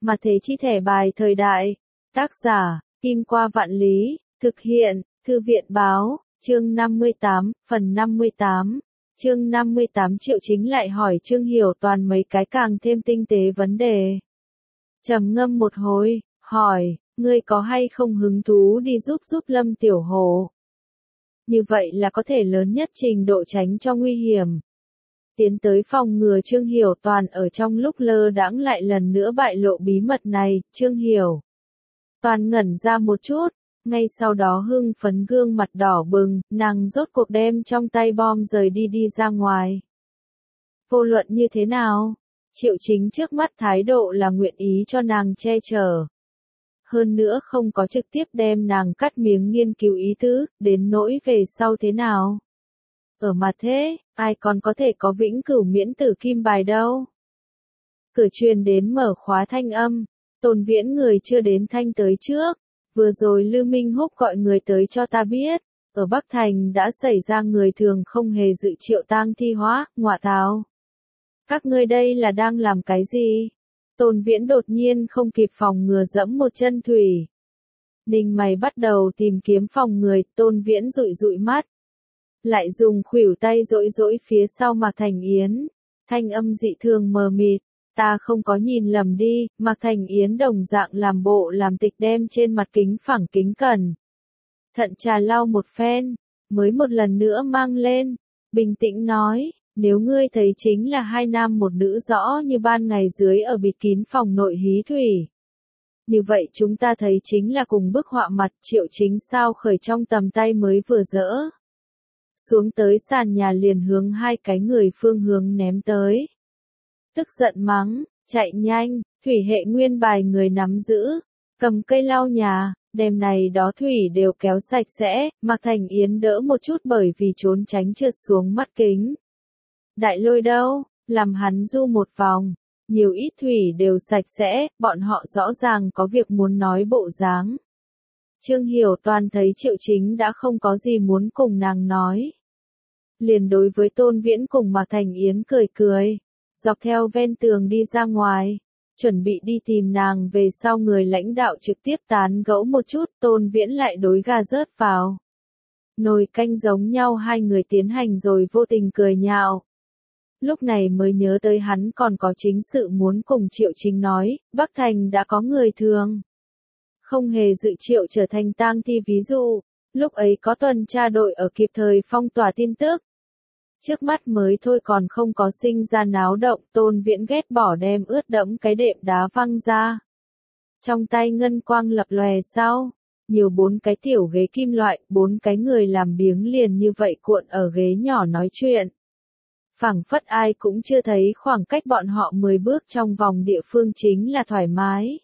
Mà thế chi thẻ bài thời đại. Tác giả, Kim Qua Vạn Lý, thực hiện, Thư viện Báo, chương 58, phần 58. Chương 58 Triệu Chính lại hỏi Trương Hiểu Toàn mấy cái càng thêm tinh tế vấn đề. Trầm ngâm một hồi, hỏi, ngươi có hay không hứng thú đi giúp Lâm Tiểu Hổ? Như vậy là có thể lớn nhất trình độ tránh cho nguy hiểm. Tiến tới phòng ngừa Trương Hiểu Toàn ở trong lúc lơ đãng lại lần nữa bại lộ bí mật này, Trương Hiểu Toàn ngẩn ra một chút, ngay sau đó hưng phấn gương mặt đỏ bừng, nàng rốt cuộc đem trong tay bom rời đi ra ngoài. Vô luận như thế nào, Triệu Chính trước mắt thái độ là nguyện ý cho nàng che chở. Hơn nữa không có trực tiếp đem nàng cắt miếng nghiên cứu ý tứ, đến nỗi về sau thế nào. Ở mặt thế, ai còn có thể có vĩnh cửu miễn tử kim bài đâu. Cửa truyền đến mở khóa thanh âm, Tôn Viễn người chưa đến thanh tới trước. Vừa rồi Lưu Minh Húc gọi người tới cho ta biết, ở Bắc Thành đã xảy ra người thường không hề dự triệu tang thi hóa, ngọa tào. Các ngươi đây là đang làm cái gì? Tôn Viễn đột nhiên không kịp phòng ngừa dẫm một chân thủy. Ninh mày bắt đầu tìm kiếm phòng người, Tôn Viễn dụi mắt. Lại dùng khuỷu tay dỗi phía sau Mạc Thành Yến. Thanh âm dị thường mờ mịt. Ta không có nhìn lầm đi, Mạc Thành Yến đồng dạng làm bộ làm tịch đem trên mặt kính phẳng kính cẩn. Thận trà lau một phen, mới một lần nữa mang lên, bình tĩnh nói, nếu ngươi thấy chính là hai nam một nữ rõ như ban ngày dưới ở bịt kín phòng nội hí thủy. Như vậy chúng ta thấy chính là cùng bức họa mặt Triệu Chính sao khởi trong tầm tay mới vừa dỡ. Xuống tới sàn nhà liền hướng hai cái người phương hướng ném tới. Tức giận mắng, chạy nhanh, thủy hệ nguyên bài người nắm giữ, cầm cây lau nhà, đem này đó thủy đều kéo sạch sẽ, Mạc Thành Yến đỡ một chút bởi vì trốn tránh trượt xuống mắt kính. Đại Lôi đâu, làm hắn du một vòng, nhiều ít thủy đều sạch sẽ, bọn họ rõ ràng có việc muốn nói bộ dáng. Trương Hiểu Toàn thấy Triệu Chính đã không có gì muốn cùng nàng nói. Liền đối với Tôn Viễn cùng Mạc Thành Yến cười. Dọc theo ven tường đi ra ngoài, chuẩn bị đi tìm nàng về sau người lãnh đạo trực tiếp tán gẫu một chút, Tôn Viễn lại đối gà rớt vào. Nồi canh giống nhau hai người tiến hành rồi vô tình cười nhạo. Lúc này mới nhớ tới hắn còn có chính sự muốn cùng Triệu Chính nói, Bắc Thành đã có người thường. Không hề dự triệu trở thành tang thi ví dụ, lúc ấy có tuần tra đội ở kịp thời phong tỏa tin tức. Trước mắt mới thôi còn không có sinh ra náo động, Tôn Viễn ghét bỏ đem ướt đẫm cái đệm đá văng ra. Trong tay ngân quang lập lòe sau, nhiều 4 cái tiểu ghế kim loại, 4 cái người làm biếng liền như vậy cuộn ở ghế nhỏ nói chuyện. Phảng phất ai cũng chưa thấy khoảng cách bọn họ 10 bước trong vòng địa phương chính là thoải mái.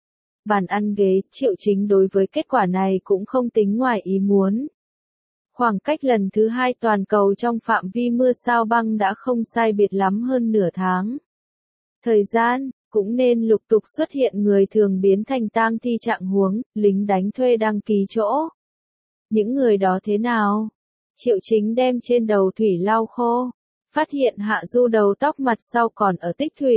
Bàn ăn ghế, Triệu Chính đối với kết quả này cũng không tính ngoài ý muốn. Khoảng cách lần thứ 2 toàn cầu trong phạm vi mưa sao băng đã không sai biệt lắm hơn nửa tháng. Thời gian, cũng nên lục tục xuất hiện người thường biến thành tang thi trạng huống, lính đánh thuê đăng ký chỗ. Những người đó thế nào? Triệu Chính đem trên đầu thủy lau khô, phát hiện Hạ Du đầu tóc mặt sau còn ở tích thủy.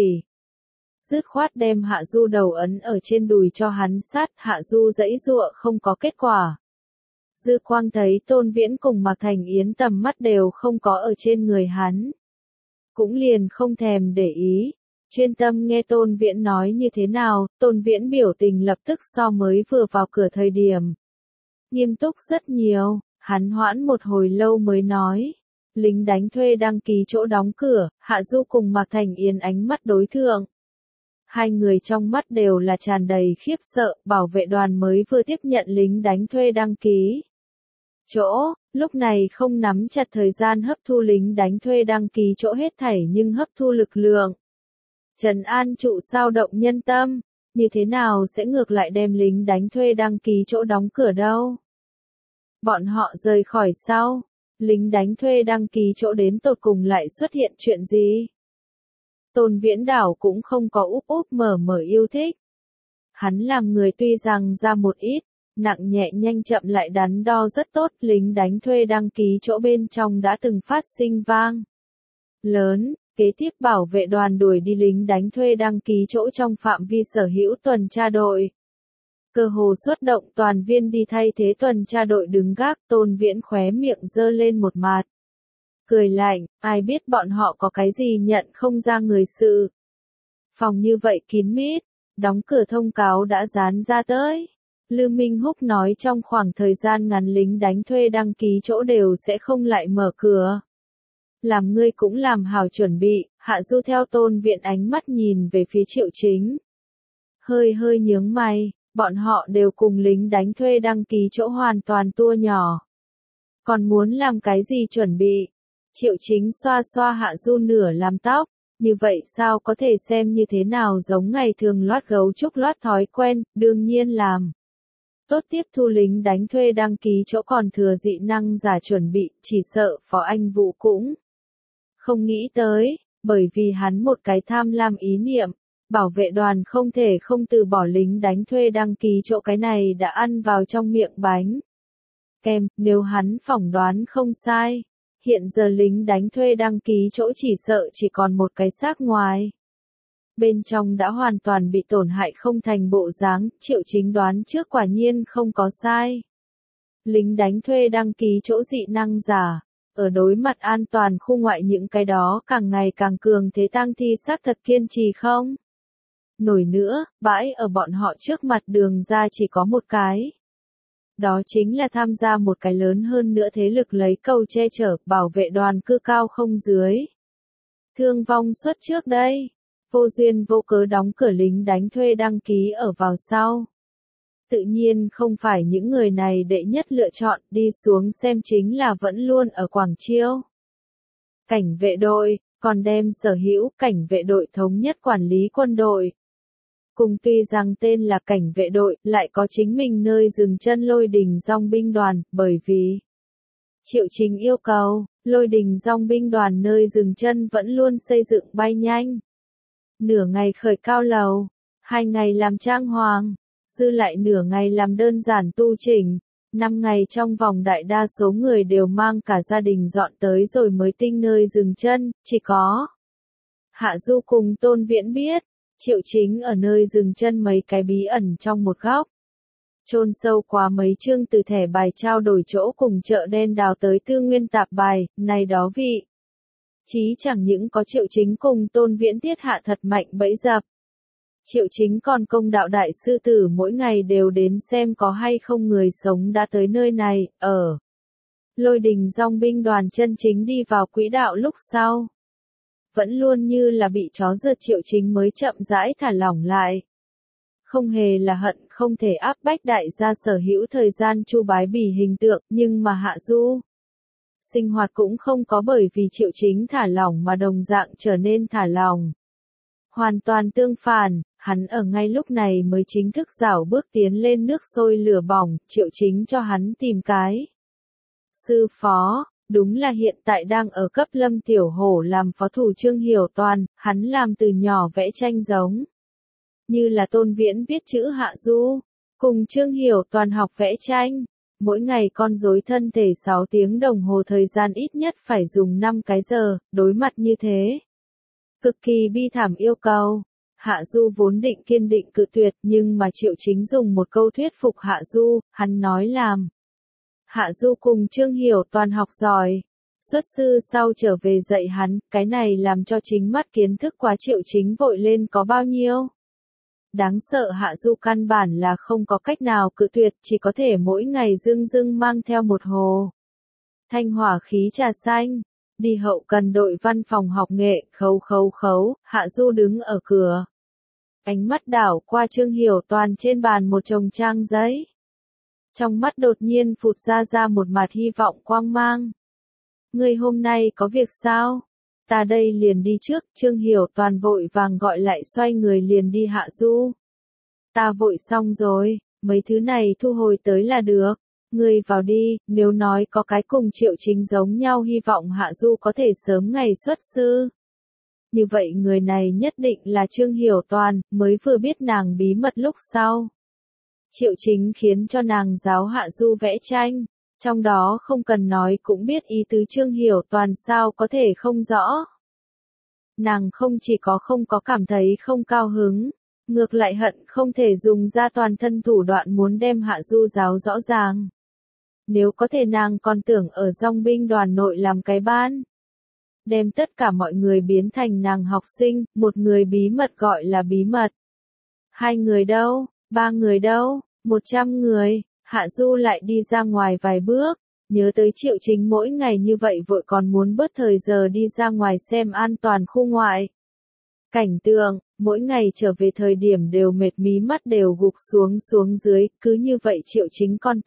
Dứt khoát đem Hạ Du đầu ấn ở trên đùi cho hắn sát, Hạ Du giãy giụa không có kết quả. Dư Quang thấy Tôn Viễn cùng Mạc Thành Yến tầm mắt đều không có ở trên người hắn. Cũng liền không thèm để ý, chuyên tâm nghe Tôn Viễn nói như thế nào, Tôn Viễn biểu tình lập tức so mới vừa vào cửa thời điểm. Nghiêm túc rất nhiều, hắn hoãn một hồi lâu mới nói. Lính đánh thuê đăng ký chỗ đóng cửa, Hạ Du cùng Mạc Thành Yến ánh mắt đối thượng. Hai người trong mắt đều là tràn đầy khiếp sợ, bảo vệ đoàn mới vừa tiếp nhận lính đánh thuê đăng ký chỗ, lúc này không nắm chặt thời gian hấp thu lính đánh thuê đăng ký chỗ hết thảy nhưng hấp thu lực lượng. Trấn an trụ sao động nhân tâm, như thế nào sẽ ngược lại đem lính đánh thuê đăng ký chỗ đóng cửa đâu? Bọn họ rời khỏi sau, lính đánh thuê đăng ký chỗ đến tột cùng lại xuất hiện chuyện gì? Tôn Viễn Đảo cũng không có úp mở yêu thích. Hắn làm người tuy rằng ra một ít, nặng nhẹ nhanh chậm lại đắn đo rất tốt, lính đánh thuê đăng ký chỗ bên trong đã từng phát sinh vang lớn, Kế tiếp bảo vệ đoàn đuổi đi lính đánh thuê đăng ký chỗ trong phạm vi sở hữu tuần tra đội. Cơ hồ xuất động toàn viên đi thay thế tuần tra đội đứng gác, Tôn Viễn khóe miệng giơ lên một mặt. Cười lạnh, ai biết bọn họ có cái gì nhận không ra người sự. Phòng như vậy kín mít, đóng cửa thông cáo đã dán ra tới. Lư Minh Húc nói trong khoảng thời gian ngắn lính đánh thuê đăng ký chỗ đều sẽ không lại mở cửa. Làm ngươi cũng làm hảo chuẩn bị, Hạ Du theo Tôn Viễn ánh mắt nhìn về phía Triệu Chính. Hơi hơi nhướng mày, bọn họ đều cùng lính đánh thuê đăng ký chỗ hoàn toàn tour nhỏ. Còn muốn làm cái gì chuẩn bị? Triệu Chính xoa xoa Hạ Du nửa làm tóc, như vậy sao có thể xem như thế nào giống ngày thường loát gấu trúc loát thói quen, đương nhiên làm. Tốt tiếp thu lính đánh thuê đăng ký chỗ còn thừa dị năng giả chuẩn bị, chỉ sợ Phó Anh Vũ cũng không nghĩ tới, bởi vì hắn một cái tham lam ý niệm, bảo vệ đoàn không thể không từ bỏ lính đánh thuê đăng ký chỗ cái này đã ăn vào trong miệng bánh. Kem, nếu hắn phỏng đoán không sai, hiện giờ lính đánh thuê đăng ký chỗ chỉ sợ chỉ còn một cái xác ngoài. Bên trong đã hoàn toàn bị tổn hại không thành bộ dáng, Triệu Chính đoán trước quả nhiên không có sai. Lính đánh thuê đăng ký chỗ dị năng giả, ở đối mặt an toàn khu ngoại những cái đó càng ngày càng cường thế tang thi xác thật kiên trì không? Nổi nữa, bãi ở bọn họ trước mặt đường ra chỉ có một cái. Đó chính là tham gia một cái lớn hơn nữa thế lực lấy cầu che chở, bảo vệ đoàn cư cao không dưới. Thương vong suất trước đây, vô duyên vô cớ đóng cửa lính đánh thuê đăng ký ở vào sau. Tự nhiên không phải những người này đệ nhất lựa chọn, đi xuống xem chính là vẫn luôn ở Quảng Chiêu. Cảnh vệ đội, còn đem sở hữu cảnh vệ đội thống nhất quản lý quân đội. Cùng tuy rằng tên là cảnh vệ đội, lại có chính mình nơi dừng chân Lôi Đình Dòng binh đoàn, bởi vì Triệu Chính yêu cầu, Lôi Đình Dòng binh đoàn nơi dừng chân vẫn luôn xây dựng bay nhanh. Nửa ngày khởi cao lầu, 2 ngày làm trang hoàng, dư lại nửa ngày làm đơn giản tu chỉnh, 5 ngày trong vòng đại đa số người đều mang cả gia đình dọn tới rồi mới tinh nơi dừng chân, chỉ có Hạ Du cùng Tôn Viễn biết, Triệu Chính ở nơi dừng chân mấy cái bí ẩn trong một góc. Chôn sâu quá mấy chương từ thẻ bài trao đổi chỗ cùng chợ đen đào tới tư nguyên tạp bài, này đó vị. Chí chẳng những có Triệu Chính cùng Tôn Viễn thiết hạ thật mạnh bẫy dập. Triệu Chính còn công đạo đại sư tử mỗi ngày đều đến xem có hay không người sống đã tới nơi này, ở. Lôi Đình Dòng binh đoàn chân chính đi vào quỹ đạo lúc sau. Vẫn luôn như là bị chó rượt, Triệu Chính mới chậm rãi thả lỏng lại. Không hề là hận không thể áp bách đại gia sở hữu thời gian Chu Bái Bỉ hình tượng, nhưng mà Hạ Du sinh hoạt cũng không có bởi vì Triệu Chính thả lỏng mà đồng dạng trở nên thả lỏng. Hoàn toàn tương phản, hắn ở ngay lúc này mới chính thức rảo bước tiến lên nước sôi lửa bỏng, Triệu Chính cho hắn tìm cái sư phó. Đúng là hiện tại đang ở cấp Lâm Tiểu Hổ làm phó thủ Trương Hiểu Toàn, hắn làm từ nhỏ vẽ tranh giống. Như là Tôn Viễn viết chữ Hạ Du, cùng Trương Hiểu Toàn học vẽ tranh. Mỗi ngày con rối thân thể 6 tiếng đồng hồ thời gian ít nhất phải dùng 5 cái giờ, đối mặt như thế. Cực kỳ bi thảm yêu cầu. Hạ Du vốn định kiên định cự tuyệt nhưng mà Triệu Chính dùng một câu thuyết phục Hạ Du, hắn nói làm. Hạ Du cùng Trương Hiểu Toàn học giỏi. Xuất sư sau trở về dạy hắn, cái này làm cho chính mắt kiến thức quá Triệu Chính vội lên có bao nhiêu. Đáng sợ Hạ Du căn bản là không có cách nào cự tuyệt, chỉ có thể mỗi ngày dưng dưng mang theo một hồ thanh hỏa khí trà xanh. Đi hậu cần đội văn phòng học nghệ, khấu, Hạ Du đứng ở cửa. Ánh mắt đảo qua Trương Hiểu Toàn trên bàn một chồng trang giấy. Trong mắt đột nhiên phụt ra một mặt hy vọng quang mang. Ngươi hôm nay có việc sao? Ta đây liền đi trước, Trương Hiểu Toàn vội vàng gọi lại xoay người liền đi Hạ Du. Ta vội xong rồi, mấy thứ này thu hồi tới là được. Ngươi vào đi, nếu nói có cái cùng Triệu Chính giống nhau hy vọng Hạ Du có thể sớm ngày xuất sư. Như vậy người này nhất định là Trương Hiểu Toàn, mới vừa biết nàng bí mật lúc sau. Triệu Chính khiến cho nàng giáo Hạ Du vẽ tranh, trong đó không cần nói cũng biết ý tứ Trương Hiểu Toàn sao có thể không rõ. nàng không chỉ không có cảm thấy không cao hứng, ngược lại hận không thể dùng ra toàn thân thủ đoạn muốn đem Hạ Du giáo rõ ràng. Nếu có thể nàng còn tưởng ở dòng binh đoàn nội làm cái ban. Đem tất cả mọi người biến thành nàng học sinh, một người bí mật gọi là bí mật. 2 người đâu, 3 người đâu, 100 người, Hạ Du lại đi ra ngoài vài bước, nhớ tới Triệu Chính mỗi ngày như vậy vội còn muốn bớt thời giờ đi ra ngoài xem an toàn khu ngoại. Cảnh tượng, mỗi ngày trở về thời điểm đều mệt mí mắt đều gục xuống dưới, cứ như vậy Triệu Chính con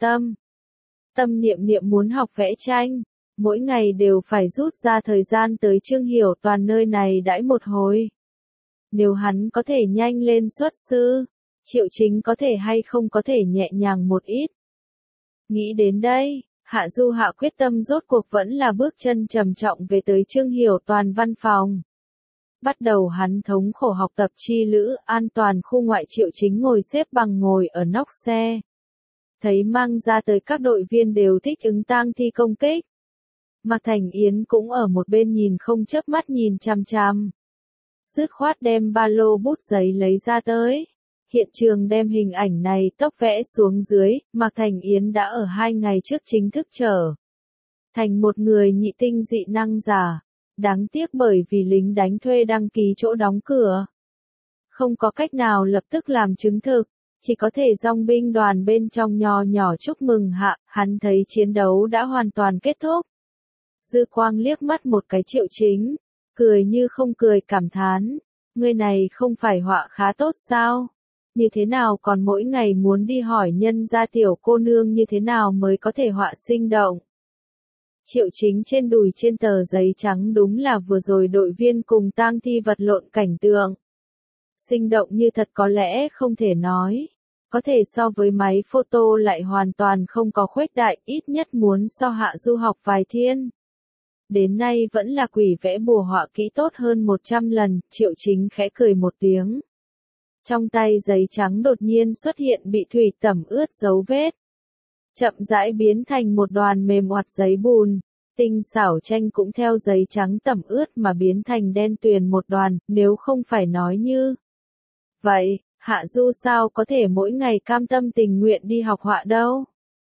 tâm niệm muốn học vẽ tranh, mỗi ngày đều phải rút ra thời gian tới Trương Hiểu Toàn nơi này đãi một hồi. Nếu hắn có thể nhanh lên xuất sư, Triệu Chính có thể hay không có thể nhẹ nhàng một ít. Nghĩ đến đây, Hạ Du hạ quyết tâm rốt cuộc vẫn là bước chân trầm trọng về tới Trương Hiểu Toàn văn phòng. Bắt đầu hắn thống khổ học tập chi lữ, an toàn khu ngoại Triệu Chính ngồi xếp bằng ngồi ở nóc xe. Thấy mang ra tới các đội viên đều thích ứng tang thi công kích. Mạc Thành Yến cũng ở một bên nhìn không chớp mắt nhìn chằm chằm. Dứt khoát đem ba lô bút giấy lấy ra tới. Hiện trường đem hình ảnh này tốc vẽ xuống dưới, Mạc Thành Yến đã ở 2 ngày trước chính thức trở thành một người nhị tinh dị năng giả. Đáng tiếc bởi vì lính đánh thuê đăng ký chỗ đóng cửa. Không có cách nào lập tức làm chứng thực, chỉ có thể dòng binh đoàn bên trong nho nhỏ chúc mừng hạ, hắn thấy chiến đấu đã hoàn toàn kết thúc. Dư Quang liếc mắt một cái Triệu Chính, cười như không cười cảm thán, người này không phải họa khá tốt sao? Như thế nào còn mỗi ngày muốn đi hỏi nhân gia tiểu cô nương như thế nào mới có thể họa sinh động? Triệu Chính trên đùi trên tờ giấy trắng đúng là vừa rồi đội viên cùng tang thi vật lộn cảnh tượng. Sinh động như thật có lẽ không thể nói. Có thể so với máy photo lại hoàn toàn không có khuếch đại, ít nhất muốn so Hạ Du học vài thiên. Đến nay vẫn là quỷ vẽ bùa họa kỹ tốt hơn 100 lần, Triệu Chính khẽ cười một tiếng. Trong tay giấy trắng đột nhiên xuất hiện bị thủy tẩm ướt dấu vết. Chậm rãi biến thành một đoàn mềm oặt giấy bùn. Tinh xảo tranh cũng theo giấy trắng tẩm ướt mà biến thành đen tuyền một đoàn, nếu không phải nói như vậy, Hạ Du sao có thể mỗi ngày cam tâm tình nguyện đi học họa đâu?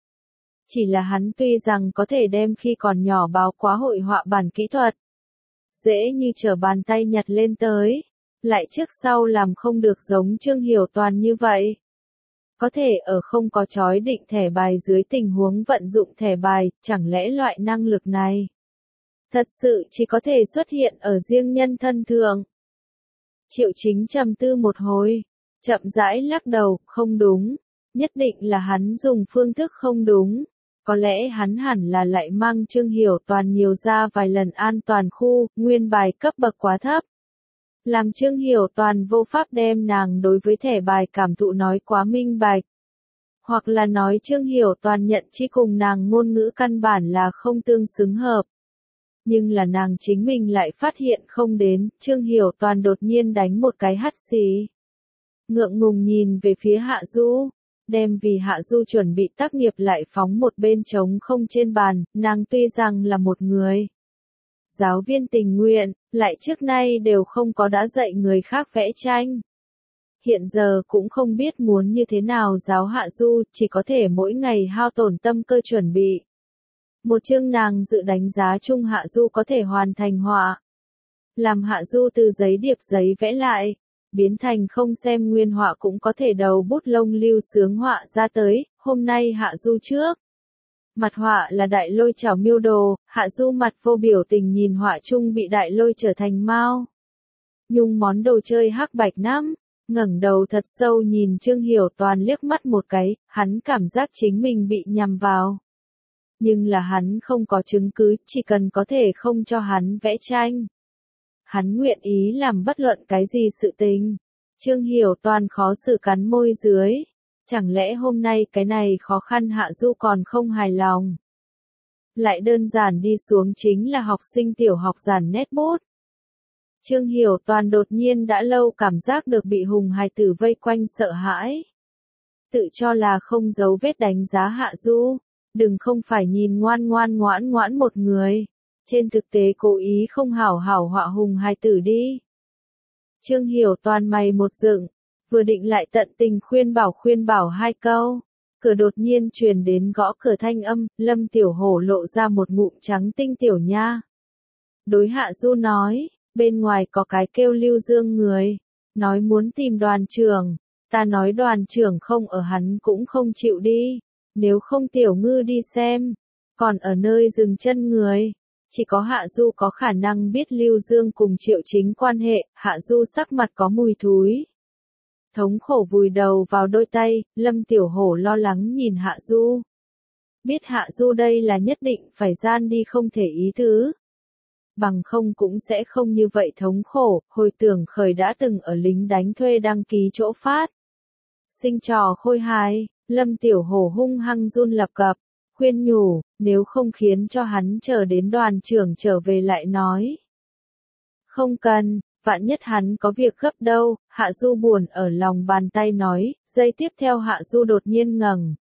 Chỉ là hắn tuy rằng có thể đem khi còn nhỏ báo quá hội họa bản kỹ thuật. Dễ như trở bàn tay nhặt lên tới. Lại trước sau làm không được giống Trương Hiểu Toàn như vậy. Có thể ở không có chói định thẻ bài dưới tình huống vận dụng thẻ bài, chẳng lẽ loại năng lực này thật sự chỉ có thể xuất hiện ở riêng nhân thân thường. Triệu Chính trầm tư một hồi, chậm rãi lắc đầu, không đúng, nhất định là hắn dùng phương thức không đúng. Có lẽ hắn hẳn là lại mang Trương Hiểu Toàn nhiều ra vài lần an toàn khu, nguyên bài cấp bậc quá thấp. Làm Trương Hiểu Toàn vô pháp đem nàng đối với thẻ bài cảm thụ nói quá minh bạch. Hoặc là nói Trương Hiểu Toàn nhận chi cùng nàng ngôn ngữ căn bản là không tương xứng hợp. Nhưng là nàng chính mình lại phát hiện không đến, Trương Hiểu Toàn đột nhiên đánh một cái hắt xì. Ngượng ngùng nhìn về phía Hạ Du, đem vì Hạ Du chuẩn bị tác nghiệp lại phóng một bên trống không trên bàn, nàng tuy rằng là một người giáo viên tình nguyện, lại trước nay đều không có đã dạy người khác vẽ tranh. Hiện giờ cũng không biết muốn như thế nào giáo Hạ Du, chỉ có thể mỗi ngày hao tổn tâm cơ chuẩn bị. Một chương nàng dự đánh giá chung Hạ Du có thể hoàn thành họa. Làm Hạ Du từ giấy điệp giấy vẽ lại, biến thành không xem nguyên họa cũng có thể đầu bút lông lưu sướng họa ra tới, hôm nay Hạ Du trước. Mặt họa là đại lôi chảo miêu đồ, Hạ Du mặt vô biểu tình nhìn họa chung bị đại lôi trở thành mao nhung món đồ chơi hắc bạch năm, ngẩng đầu thật sâu nhìn Trương Hiểu Toàn liếc mắt một cái, hắn cảm giác chính mình bị nhầm vào. Nhưng là hắn không có chứng cứ, chỉ cần có thể không cho hắn vẽ tranh. Hắn nguyện ý làm bất luận cái gì sự tình. Trương Hiểu Toàn khó xử cắn môi dưới. Chẳng lẽ hôm nay cái này khó khăn Hạ Du còn không hài lòng. Lại đơn giản đi xuống chính là học sinh tiểu học giản nét bút. Trương Hiểu Toàn đột nhiên đã lâu cảm giác được bị hùng hài tử vây quanh sợ hãi. Tự cho là không giấu vết đánh giá Hạ Du. Đừng không phải nhìn ngoan ngoãn một người. trên thực tế cố ý không hảo hảo họa hùng hài tử đi. Trương Hiểu Toàn mày một dựng, vừa định lại tận tình khuyên bảo hai câu, cửa đột nhiên truyền đến gõ cửa thanh âm, Lâm Tiểu Hổ lộ ra một ngụm trắng tinh tiểu nha. Đối Hạ Du nói, bên ngoài có cái kêu Lưu Dương người, nói muốn tìm đoàn trưởng, ta nói đoàn trưởng không ở hắn cũng không chịu đi, nếu không Tiểu Ngư đi xem, còn ở nơi dừng chân người. Chỉ có Hạ Du có khả năng biết Lưu Dương cùng Triệu Chính quan hệ, Hạ Du sắc mặt có mùi thúi. Thống khổ vùi đầu vào đôi tay, Lâm Tiểu Hổ lo lắng nhìn Hạ Du. Biết Hạ Du đây là nhất định phải gian đi không thể ý tứ. Bằng không cũng sẽ không như vậy thống khổ, hồi tưởng khởi đã từng ở lính đánh thuê đăng ký chỗ phát. Sinh trò khôi hài, Lâm Tiểu Hổ hung hăng run lập cập, khuyên nhủ, nếu không khiến cho hắn chờ đến đoàn trưởng trở về lại nói. Không cần, vạn nhất hắn có việc gấp đâu, Hạ Du buồn ở lòng bàn tay nói, giây tiếp theo Hạ Du đột nhiên ngẩng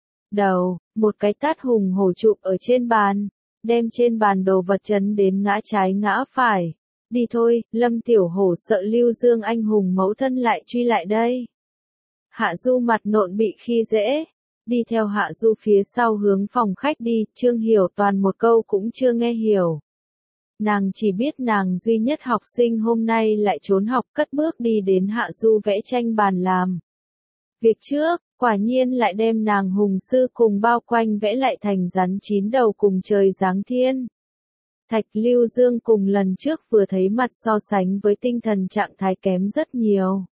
đầu, một cái tát hùng hổ chụp ở trên bàn, đem trên bàn đồ vật chấn đến ngã trái ngã phải. Đi thôi, Lâm Tiểu Hổ sợ Lưu Dương anh hùng mẫu thân lại truy lại đây. Hạ Du mặt nộn bị khi dễ, đi theo Hạ Du phía sau hướng phòng khách đi, Trương Hiểu Toàn một câu cũng chưa nghe hiểu. Nàng chỉ biết nàng duy nhất học sinh hôm nay lại trốn học cất bước đi đến Hạ Du vẽ tranh bàn làm. Việc trước, quả nhiên lại đem nàng hùng sư cùng bao quanh vẽ lại thành rắn chín đầu cùng trời giáng thiên. Thạch Lưu Dương cùng lần trước vừa thấy mặt so sánh với tinh thần trạng thái kém rất nhiều.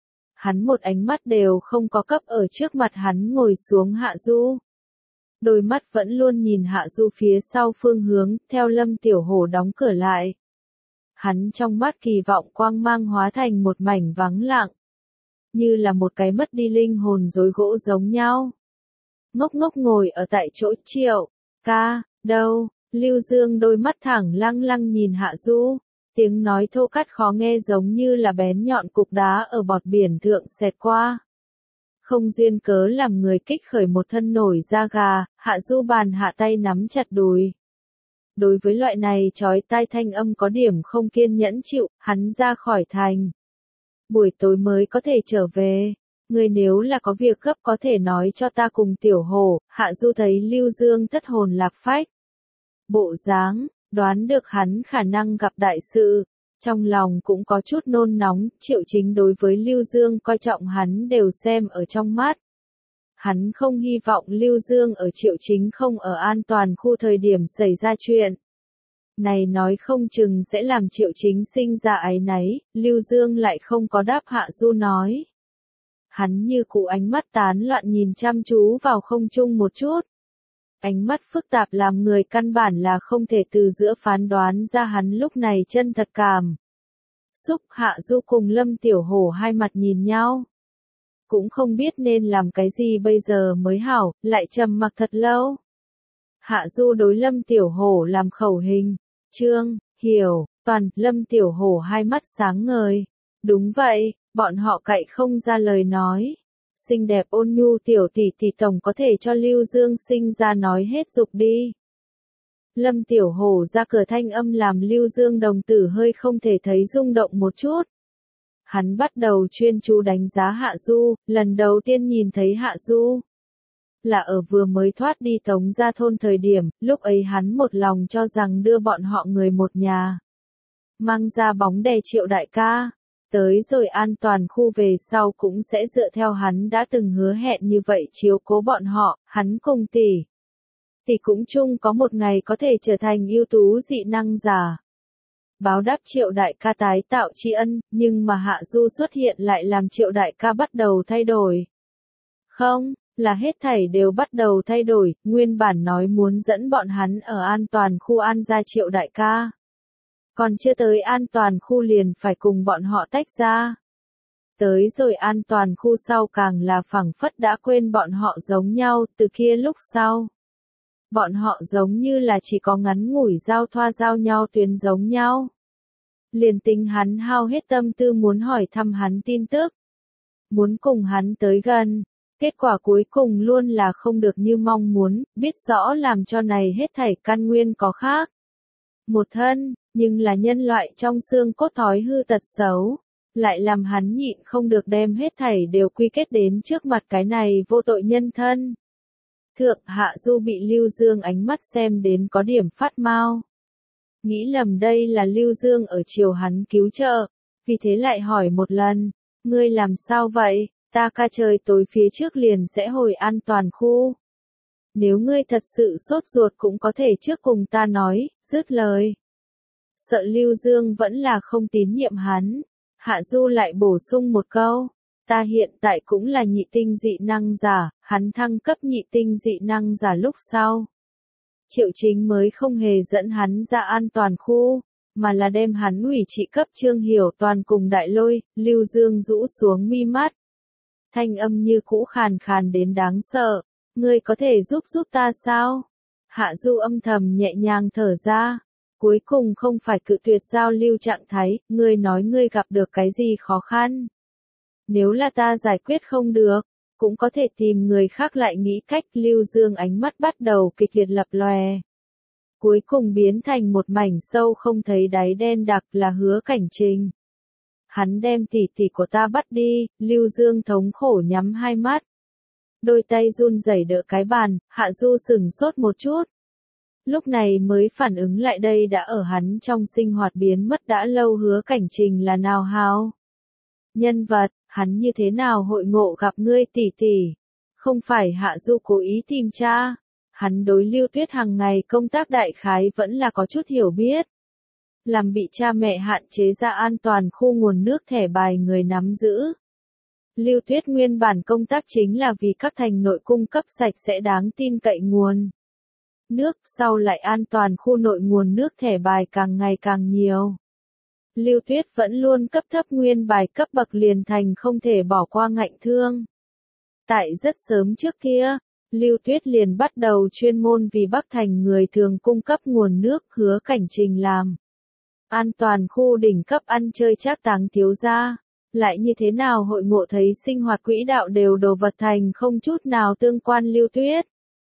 Hắn một ánh mắt đều không có cấp ở trước mặt hắn ngồi xuống Hạ Du. Đôi mắt vẫn luôn nhìn Hạ Du phía sau phương hướng, theo Lâm Tiểu Hổ đóng cửa lại. Hắn trong mắt kỳ vọng quang mang hóa thành một mảnh vắng lặng. Như là một cái mất đi linh hồn rối gỗ giống nhau. Ngốc ngốc ngồi ở tại chỗ Triệu, ca, đâu, Lưu Dương đôi mắt thẳng lăng lăng nhìn Hạ Du. Tiếng nói thô cắt khó nghe giống như là bén nhọn cục đá ở bọt biển thượng xẹt qua. Không duyên cớ làm người kích khởi một thân nổi da gà, Hạ Du bàn hạ tay nắm chặt đùi. Đối với loại này chói tai thanh âm có điểm không kiên nhẫn chịu, hắn ra khỏi thành. Buổi tối mới có thể trở về. Người nếu là có việc gấp có thể nói cho ta cùng Tiểu Hổ. Hạ Du thấy Lưu Dương thất hồn lạc phách. Bộ dáng, đoán được hắn khả năng gặp đại sự. Trong lòng cũng có chút nôn nóng, Triệu Chính đối với Lưu Dương coi trọng hắn đều xem ở trong mắt. Hắn không hy vọng Lưu Dương ở Triệu Chính không ở an toàn khu thời điểm xảy ra chuyện. Này nói không chừng sẽ làm Triệu Chính sinh ra áy náy, Lưu Dương lại không có đáp Hạ Du nói. Hắn như cụ ánh mắt tán loạn nhìn chăm chú vào không trung một chút. Ánh mắt phức tạp làm người căn bản là không thể từ giữa phán đoán ra hắn lúc này chân thật cảm. Xúc Hạ Du cùng Lâm Tiểu Hổ hai mặt nhìn nhau. Cũng không biết nên làm cái gì bây giờ mới hảo, lại trầm mặc thật lâu. Hạ Du đối Lâm Tiểu Hổ làm khẩu hình. Trương, Hiểu, Toàn, Lâm Tiểu Hổ hai mắt sáng ngời. Đúng vậy, bọn họ cậy không ra lời nói. Xinh đẹp ôn nhu tiểu tỷ tỷ tổng có thể cho Lưu Dương sinh ra nói hết dục đi. Lâm Tiểu Hổ ra cửa thanh âm làm Lưu Dương đồng tử hơi không thể thấy rung động một chút. Hắn bắt đầu chuyên chú đánh giá Hạ Du, lần đầu tiên nhìn thấy Hạ Du. Là ở vừa mới thoát đi Tống Gia thôn thời điểm, lúc ấy hắn một lòng cho rằng đưa bọn họ người một nhà. Mang ra bóng đè Triệu đại ca. Tới rồi an toàn khu về sau cũng sẽ dựa theo hắn đã từng hứa hẹn như vậy chiếu cố bọn họ, hắn cùng tỷ. Tỷ cũng chung có một ngày có thể trở thành ưu tú dị năng giả. Báo đáp Triệu đại ca tái tạo tri ân, nhưng mà Hạ Du xuất hiện lại làm Triệu đại ca bắt đầu thay đổi. Không, là hết thảy đều bắt đầu thay đổi, nguyên bản nói muốn dẫn bọn hắn ở an toàn khu an gia Triệu đại ca. Còn chưa tới an toàn khu liền phải cùng bọn họ tách ra. Tới rồi an toàn khu sau càng là phảng phất đã quên bọn họ giống nhau, từ kia lúc sau. Bọn họ giống như là chỉ có ngắn ngủi giao thoa giao nhau tuyến giống nhau. Liền tính hắn hao hết tâm tư muốn hỏi thăm hắn tin tức. Muốn cùng hắn tới gần. Kết quả cuối cùng luôn là không được như mong muốn, biết rõ làm cho này hết thảy căn nguyên có khác. một thân, nhưng là nhân loại trong xương cốt thói hư tật xấu, lại làm hắn nhịn không được đem hết thảy đều quy kết đến trước mặt cái này vô tội nhân thân. Thượng Hạ Du bị Lưu Dương ánh mắt xem đến có điểm phát mau. Nghĩ lầm đây là Lưu Dương ở chiều hắn cứu trợ, vì thế lại hỏi một lần, ngươi làm sao vậy, ta ca trời tối phía trước liền sẽ hồi an toàn khu. Nếu ngươi thật sự sốt ruột cũng có thể trước cùng ta nói, dứt lời. Sợ Lưu Dương vẫn là không tín nhiệm hắn, Hạ Du lại bổ sung một câu, ta hiện tại cũng là nhị tinh dị năng giả, hắn thăng cấp nhị tinh dị năng giả lúc sau. Triệu Chính mới không hề dẫn hắn ra an toàn khu, mà là đem hắn ủy trị cấp Trương Hiểu Toàn cùng Đại Lôi. Lưu Dương rũ xuống mi mắt. Thanh âm như cũ khàn khàn đến đáng sợ, ngươi có thể giúp ta sao? Hạ Du âm thầm nhẹ nhàng thở ra, cuối cùng không phải cự tuyệt giao lưu trạng thái, ngươi nói ngươi gặp được cái gì khó khăn. Nếu là ta giải quyết không được, cũng có thể tìm người khác lại nghĩ cách. Lưu Dương ánh mắt bắt đầu kịch liệt lập lòe. Cuối cùng biến thành một mảnh sâu không thấy đáy đen đặc là Hứa Cảnh Trình. Hắn đem tỷ tỷ của ta bắt đi, Lưu Dương thống khổ nhắm hai mắt. Đôi tay run rẩy đỡ cái bàn, Hạ Du sửng sốt một chút. Lúc này mới phản ứng lại đây đã ở hắn trong sinh hoạt biến mất đã lâu Hứa Cảnh Trình là nào hào. Nhân vật, hắn như thế nào hội ngộ gặp ngươi tỷ tỷ? Không phải Hạ Du cố ý tìm tra. Hắn đối Lưu Tuyết hàng ngày công tác đại khái vẫn là có chút hiểu biết. Làm bị cha mẹ hạn chế ra an toàn khu nguồn nước thẻ bài người nắm giữ. Lưu Tuyết nguyên bản công tác chính là vì các thành nội cung cấp sạch sẽ đáng tin cậy nguồn nước, sau lại an toàn khu nội nguồn nước thẻ bài càng ngày càng nhiều. Lưu Tuyết vẫn luôn cấp thấp nguyên bài cấp bậc liền thành không thể bỏ qua ngạnh thương. Tại rất sớm trước kia, Lưu Tuyết liền bắt đầu chuyên môn vì Bắc Thành người thường cung cấp nguồn nước. Hứa Cảnh Trình làm an toàn khu đỉnh cấp ăn chơi trác táng thiếu gia, lại như thế nào hội ngộ thấy sinh hoạt quỹ đạo đều đồ vật thành không chút nào tương quan Lưu Tuyết.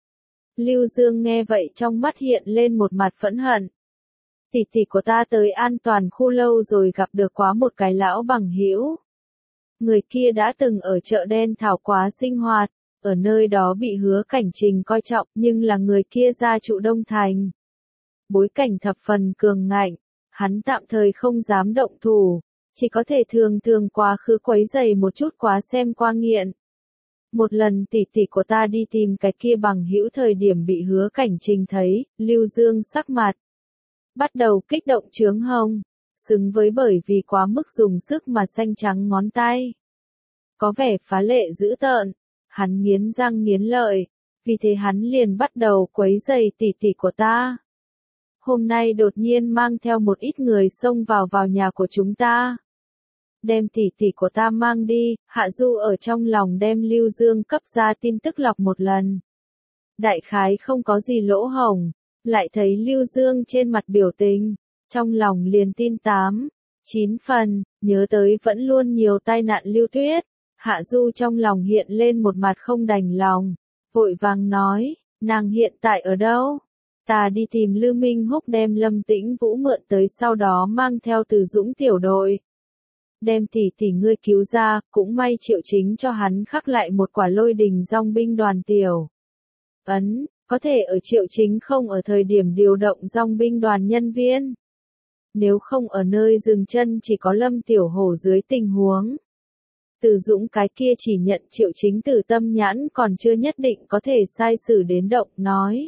Lưu Dương nghe vậy trong mắt hiện lên một mặt phẫn hận. Tỷ tỷ của ta tới an toàn khu lâu rồi gặp được quá một cái lão bằng hữu. Người kia đã từng ở chợ đen thảo quá sinh hoạt, ở nơi đó bị Hứa Cảnh Trình coi trọng nhưng là người kia gia trụ Đông Thành. Bối cảnh thập phần cường ngạnh, hắn tạm thời không dám động thủ, chỉ có thể thường thường quá khứ quấy rầy một chút quá xem qua nghiện. Một lần tỷ tỷ của ta đi tìm cái kia bằng hữu thời điểm bị Hứa Cảnh Trình thấy, Lưu Dương sắc mặt bắt đầu kích động chướng hồng, xứng với bởi vì quá mức dùng sức mà xanh trắng ngón tay. Có vẻ phá lệ dữ tợn, hắn nghiến răng nghiến lợi, vì thế hắn liền bắt đầu quấy rầy tỷ tỷ của ta. Hôm nay đột nhiên mang theo một ít người xông vào nhà của chúng ta. Đem tỷ tỷ của ta mang đi, Hạ Du ở trong lòng đem Lưu Dương cấp ra tin tức lọc một lần. Đại khái không có gì lỗ hổng, lại thấy Lưu Dương trên mặt biểu tình, trong lòng liền tin 8-9 phần, nhớ tới vẫn luôn nhiều tai nạn Lưu Tuyết. Hạ Du trong lòng hiện lên một mặt không đành lòng, vội vàng nói, nàng hiện tại ở đâu? Ta đi tìm Lưu Minh Húc đem Lâm Tĩnh Vũ mượn tới sau đó mang theo Từ Dũng tiểu đội. Đem tỷ tỷ ngươi cứu ra, cũng may Triệu Chính cho hắn khắc lại một quả Lôi Đình dòng binh đoàn tiểu. Ấn, có thể ở Triệu Chính không ở thời điểm điều động dòng binh đoàn nhân viên. Nếu không ở nơi dừng chân chỉ có Lâm Tiểu Hổ dưới tình huống. Từ Dũng cái kia chỉ nhận Triệu Chính từ tâm nhãn còn chưa nhất định có thể sai sử đến động nói.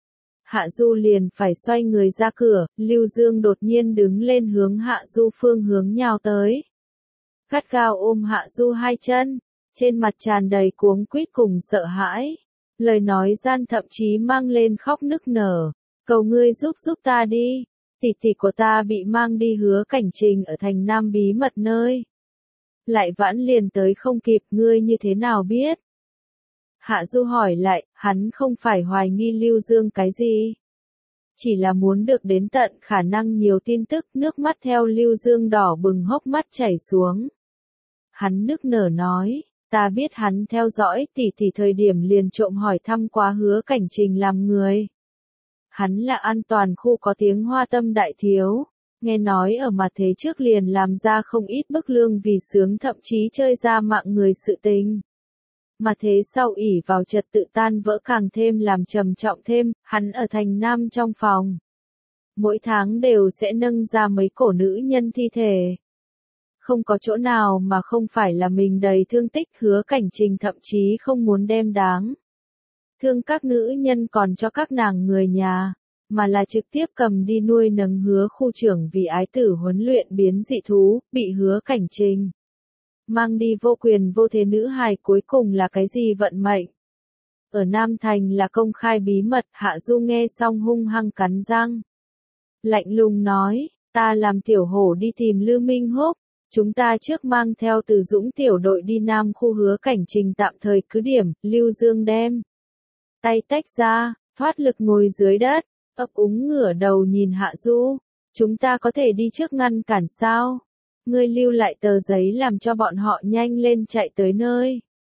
Hạ Du liền phải xoay người ra cửa, Lưu Dương đột nhiên đứng lên hướng Hạ Du phương hướng nhào tới. Gắt gao ôm Hạ Du hai chân, trên mặt tràn đầy cuống quýt cùng sợ hãi. Lời nói gian thậm chí mang lên khóc nức nở, cầu ngươi giúp ta đi, tỷ tỷ của ta bị mang đi Hứa Cảnh Trình ở thành Nam bí mật nơi. Lại vãn liền tới không kịp, ngươi như thế nào biết? Hạ Du hỏi lại, hắn không phải hoài nghi Lưu Dương cái gì. Chỉ là muốn được đến tận khả năng nhiều tin tức, nước mắt theo Lưu Dương đỏ bừng hốc mắt chảy xuống. Hắn nức nở nói, ta biết hắn theo dõi tỷ tỷ thời điểm liền trộm hỏi thăm quá Hứa Cảnh Trình làm người. Hắn là an toàn khu có tiếng Hoa Tâm đại thiếu, nghe nói ở mặt thế trước liền làm ra không ít bức lương vì sướng, thậm chí chơi ra mạng người sự tình. Mà thế sau ỷ vào trật tự tan vỡ càng thêm làm trầm trọng thêm, hắn ở thành Nam trong phòng. Mỗi tháng đều sẽ nâng ra mấy cổ nữ nhân thi thể. Không có chỗ nào mà không phải là mình đầy thương tích, Hứa Cảnh Trình thậm chí không muốn đem đáng thương các nữ nhân còn cho các nàng người nhà, mà là trực tiếp cầm đi nuôi nấng. Hứa khu trưởng vì ái tử huấn luyện biến dị thú, bị Hứa Cảnh Trình mang đi vô quyền vô thế nữ hài, cuối cùng là cái gì vận mệnh? Ở Nam Thành là công khai bí mật. Hạ Du nghe xong hung hăng cắn răng. Lạnh lùng nói, ta làm tiểu hổ đi tìm Lưu Minh Húc, chúng ta trước mang theo Từ Dũng tiểu đội đi Nam khu. Hứa Cảnh Trình tạm thời cứ điểm. Lưu Dương đem tay tách ra, thoát lực ngồi dưới đất, ấp úng ngửa đầu nhìn Hạ Du. Chúng ta có thể đi trước ngăn cản sao? Ngươi lưu lại tờ giấy làm cho bọn họ nhanh lên chạy tới nơi.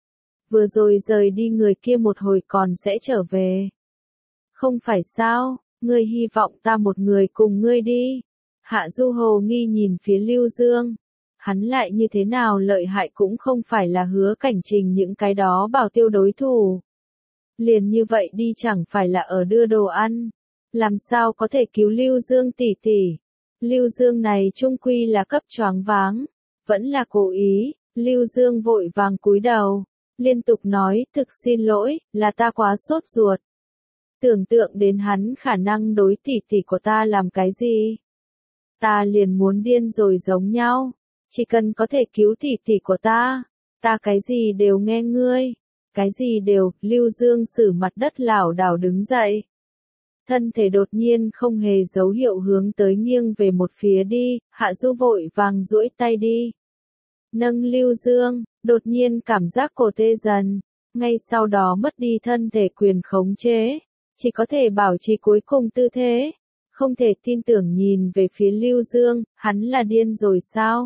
Vừa rồi rời đi người kia một hồi còn sẽ trở về. Không phải sao, ngươi hy vọng ta một người cùng ngươi đi. Hạ Du hồ nghi nhìn phía Lưu Dương. Hắn lại như thế nào lợi hại cũng không phải là Hứa Cảnh Trình những cái đó bảo tiêu đối thủ. Liền như vậy đi chẳng phải là ở đưa đồ ăn. Làm sao có thể cứu Lưu Dương tỷ tỷ? Lưu Dương này chung quy là cấp choáng váng, vẫn là cố ý. Lưu Dương vội vàng cúi đầu, liên tục nói, thực xin lỗi, là ta quá sốt ruột. Tưởng tượng đến hắn khả năng đối tỷ tỷ của ta làm cái gì, ta liền muốn điên rồi giống nhau. Chỉ cần có thể cứu tỷ tỷ của ta cái gì đều nghe ngươi. Cái gì đều. Lưu Dương sử mặt đất lảo đảo đứng dậy. Thân thể đột nhiên không hề dấu hiệu hướng tới nghiêng về một phía đi. Hạ Du vội vàng duỗi tay đi nâng Lưu Dương, đột nhiên cảm giác cổ tê dần, ngay sau đó mất đi thân thể quyền khống chế, chỉ có thể bảo trì cuối cùng tư thế. Không thể tin tưởng nhìn về phía Lưu Dương, hắn là điên rồi sao?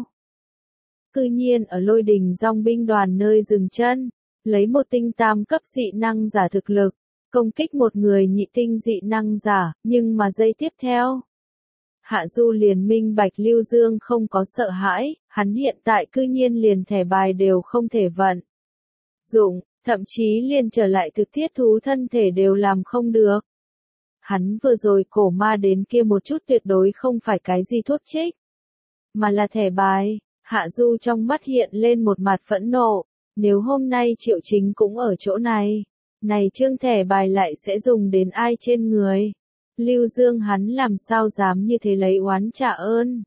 Cư nhiên ở Lôi Đình Dòng binh đoàn nơi dừng chân, lấy một tinh tam cấp dị năng giả thực lực, công kích một người nhị tinh dị năng giả, nhưng mà giây tiếp theo, Hạ Du liền minh bạch Lưu Dương không có sợ hãi, hắn hiện tại cư nhiên liền thẻ bài đều không thể vận dụng, thậm chí liền trở lại thực thiết thú thân thể đều làm không được. Hắn vừa rồi cổ ma đến kia một chút tuyệt đối không phải cái gì thuốc trích, mà là thẻ bài. Hạ Du trong mắt hiện lên một mặt phẫn nộ, nếu hôm nay Triệu Chính cũng ở chỗ này, này trương thẻ bài lại sẽ dùng đến ai trên người? Lưu Dương hắn làm sao dám như thế lấy oán trả ơn?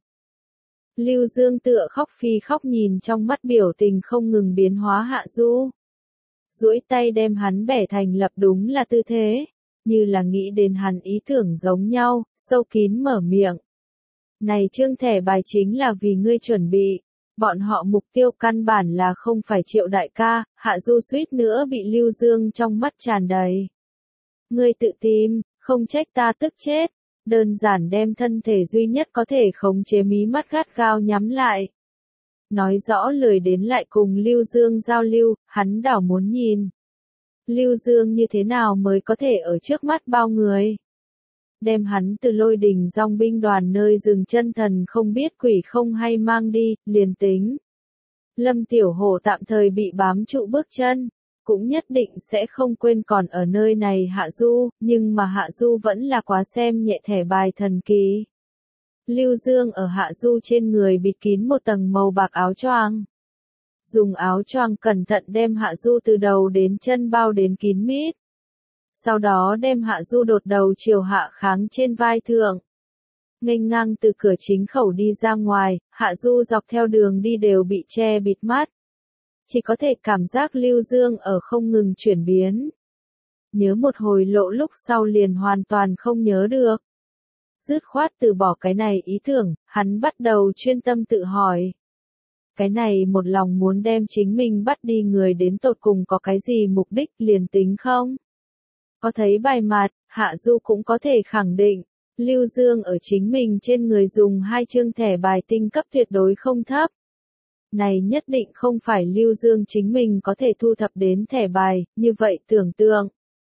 Lưu Dương tựa khóc phi khóc nhìn trong mắt biểu tình không ngừng biến hóa Hạ Du. Duỗi tay đem hắn bẻ thành lập đúng là tư thế, như là nghĩ đến hắn ý tưởng giống nhau, sâu kín mở miệng. Này trương thẻ bài chính là vì ngươi chuẩn bị, bọn họ mục tiêu căn bản là không phải Triệu đại ca. Hạ Du suýt nữa bị Lưu Dương trong mắt tràn đầy. Ngươi tự tìm, không trách ta tức chết, đơn giản đem thân thể duy nhất có thể khống chế mí mắt gắt gao nhắm lại. Nói rõ lười đến lại cùng Lưu Dương giao lưu, hắn đảo muốn nhìn Lưu Dương như thế nào mới có thể ở trước mắt bao người. Đem hắn từ Lôi Đình Dòng binh đoàn nơi dừng chân thần không biết quỷ không hay mang đi, liền tính Lâm Tiểu Hổ tạm thời bị bám trụ bước chân, cũng nhất định sẽ không quên còn ở nơi này Hạ Du, nhưng mà Hạ Du vẫn là quá xem nhẹ thẻ bài thần kỳ. Lưu Dương ở Hạ Du trên người bịt kín một tầng màu bạc áo choàng. Dùng áo choàng cẩn thận đem Hạ Du từ đầu đến chân bao đến kín mít. Sau đó đem Hạ Du đột đầu chiều hạ kháng trên vai thượng. Nghênh ngang từ cửa chính khẩu đi ra ngoài, Hạ Du dọc theo đường đi đều bị che bịt mắt. Chỉ có thể cảm giác Lưu Dương ở không ngừng chuyển biến. Nhớ một hồi lộ lúc sau liền hoàn toàn không nhớ được. Dứt khoát từ bỏ cái này ý tưởng, hắn bắt đầu chuyên tâm tự hỏi. Cái này một lòng muốn đem chính mình bắt đi người đến tột cùng có cái gì mục đích liền tính không? Có thấy bài mặt, Hạ Du cũng có thể khẳng định, Lưu Dương ở chính mình trên người dùng 2 chương thẻ bài tinh cấp tuyệt đối không thấp. Này nhất định không phải Lưu Dương chính mình có thể thu thập đến thẻ bài, như vậy tưởng tượng.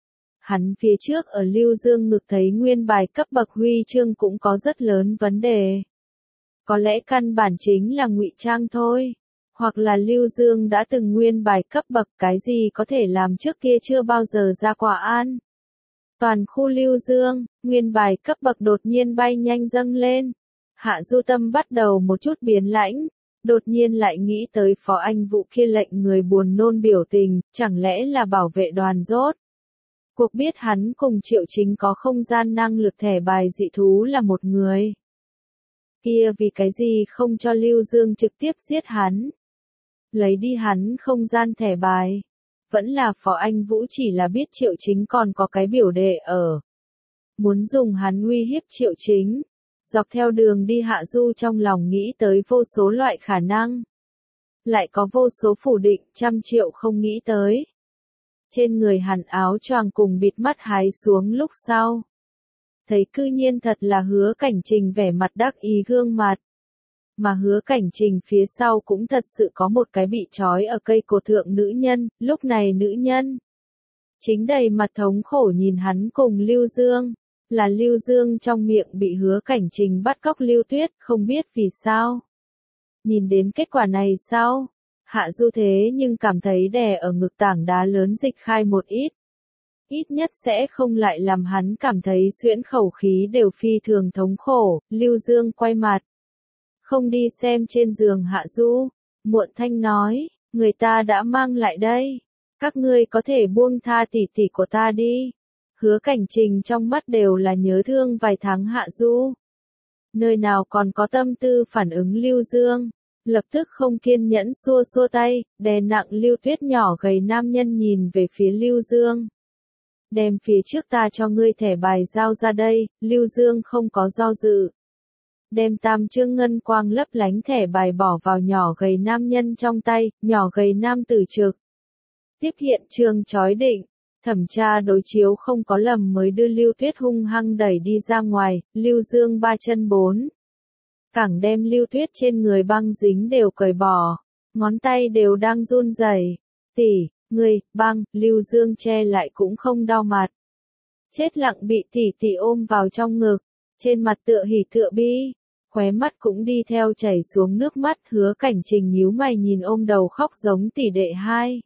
hắn phía trước ở Lưu Dương ngực thấy nguyên bài cấp bậc huy chương cũng có rất lớn vấn đề. Có lẽ căn bản chính là ngụy trang thôi. Hoặc là Lưu Dương đã từng nguyên bài cấp bậc, cái gì có thể làm trước kia chưa bao giờ ra quả an. Toàn khu Lưu Dương, nguyên bài cấp bậc đột nhiên bay nhanh dâng lên. Hạ Du tâm bắt đầu một chút biến lãnh, đột nhiên lại nghĩ tới Phó Anh Vũ kia lệnh người buồn nôn biểu tình, chẳng lẽ là bảo vệ đoàn rốt. Cuộc biết hắn cùng Triệu Chính có không gian năng lực thẻ bài dị thú là một người. Kia vì cái gì không cho Lưu Dương trực tiếp giết hắn. Lấy đi hắn không gian thẻ bài. Vẫn là Phó Anh Vũ chỉ là biết Triệu Chính còn có cái biểu đệ ở. Muốn dùng hắn uy hiếp Triệu Chính. Dọc theo đường đi Hạ Du trong lòng nghĩ tới vô số loại khả năng. Lại có vô số phủ định, 100.000.000 không nghĩ tới. Trên người hắn áo choàng cùng bịt mắt hái xuống lúc sau. Thấy cư nhiên thật là Hứa Cảnh Trình vẻ mặt đắc ý gương mặt. Mà Hứa Cảnh Trình phía sau cũng thật sự có một cái bị trói ở cây cột thượng nữ nhân, lúc này nữ nhân. Chính đầy mặt thống khổ nhìn hắn cùng Lưu Dương. Là Lưu Dương trong miệng bị Hứa Cảnh Trình bắt cóc Lưu Tuyết, không biết vì sao. Nhìn đến kết quả này sau, Hạ Du thế nhưng cảm thấy đè ở ngực tảng đá lớn dịch khai một ít. Ít nhất sẽ không lại làm hắn cảm thấy xuyễn khẩu khí đều phi thường thống khổ. Lưu Dương quay mặt. Không đi xem trên giường Hạ Du. Muộn thanh nói, người ta đã mang lại đây. Các ngươi có thể buông tha tỷ tỷ của ta đi. Hứa Cảnh Trình trong mắt đều là nhớ thương vài tháng Hạ Du. Nơi nào còn có tâm tư phản ứng Lưu Dương. Lập tức không kiên nhẫn xua xua tay, đè nặng Lưu Tuyết nhỏ gầy nam nhân nhìn về phía Lưu Dương. Đem phía trước ta cho ngươi thẻ bài giao ra đây, Lưu Dương không có do dự. Đem 8 chương ngân quang lấp lánh thẻ bài bỏ vào nhỏ gầy nam nhân trong tay, nhỏ gầy nam tử trực. Tiếp hiện trường chói định, thẩm tra đối chiếu không có lầm mới đưa Lưu Tuyết hung hăng đẩy đi ra ngoài, Lưu Dương 3 chân 4. Cẳng đem Lưu Tuyết trên người băng dính đều cởi bỏ, ngón tay đều đang run rẩy. Tỷ, ngươi, băng, Lưu Dương che lại cũng không đau mặt. Chết lặng bị tỷ tỷ ôm vào trong ngực, trên mặt tựa hỉ tựa bi, khóe mắt cũng đi theo chảy xuống nước mắt. Hứa Cảnh Trình nhíu mày nhìn ôm đầu khóc giống tỷ đệ hai.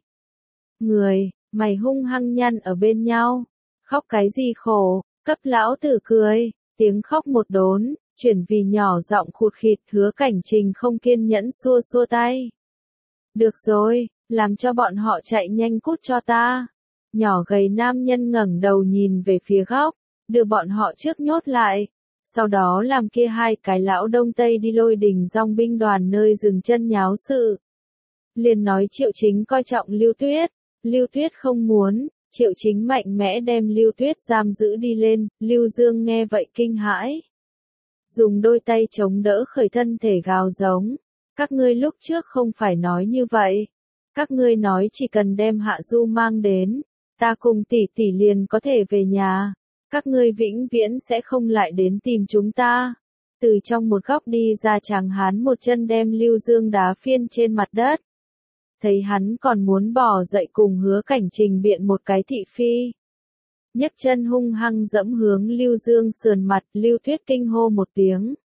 Người, mày hung hăng nhăn ở bên nhau, khóc cái gì khổ, cấp lão tử cười, tiếng khóc một đốn. Chuyển vì nhỏ giọng khụt khịt. Hứa Cảnh Trình không kiên nhẫn xua xua tay. Được rồi, làm cho bọn họ chạy nhanh cút cho ta. Nhỏ gầy nam nhân ngẩng đầu nhìn về phía góc, đưa bọn họ trước nhốt lại. Sau đó làm kia hai cái lão Đông Tây đi Lôi Đình dòng binh đoàn nơi dừng chân nháo sự. Liền nói Triệu Chính coi trọng Lưu Tuyết. Lưu Tuyết không muốn, Triệu Chính mạnh mẽ đem Lưu Tuyết giam giữ đi lên. Lưu Dương nghe vậy kinh hãi. Dùng đôi tay chống đỡ khởi thân thể gào giống. Các ngươi lúc trước không phải nói như vậy. Các ngươi nói chỉ cần đem Hạ Du mang đến, ta cùng tỷ tỷ liền có thể về nhà. Các ngươi vĩnh viễn sẽ không lại đến tìm chúng ta. Từ trong một góc đi ra Tráng Hán một chân đem Lưu Dương đá phiên trên mặt đất. Thấy hắn còn muốn bỏ dậy cùng Hứa Cảnh Trình biện một cái thị phi. Nhấc chân hung hăng dẫm hướng Lưu Dương sườn mặt. Lưu Tuyết kinh hô một tiếng.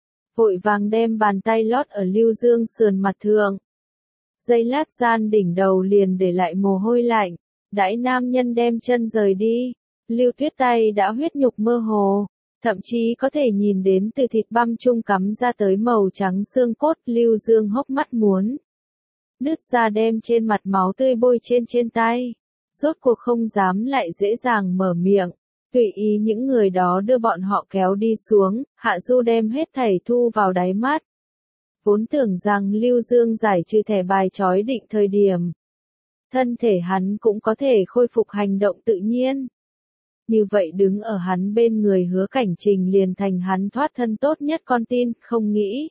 Vội vàng đem bàn tay lót ở Lưu Dương sườn mặt thượng. Giây lát gian đỉnh đầu liền để lại mồ hôi lạnh. Đãi nam nhân đem chân rời đi. Lưu Tuyết tay đã huyết nhục mơ hồ. Thậm chí có thể nhìn đến từ thịt băm chung cắm ra tới màu trắng xương cốt. Lưu Dương hốc mắt muốn nứt ra đem trên mặt máu tươi bôi trên tay. Rốt cuộc không dám lại dễ dàng mở miệng. Tùy ý những người đó đưa bọn họ kéo đi xuống. Hạ Du đem hết thảy thu vào đáy mắt. Vốn tưởng rằng Lưu Dương giải trừ thẻ bài trói định thời điểm. Thân thể hắn cũng có thể khôi phục hành động tự nhiên. Như vậy đứng ở hắn bên người Hứa Cảnh Trình liền thành hắn thoát thân tốt nhất con tin, không nghĩ.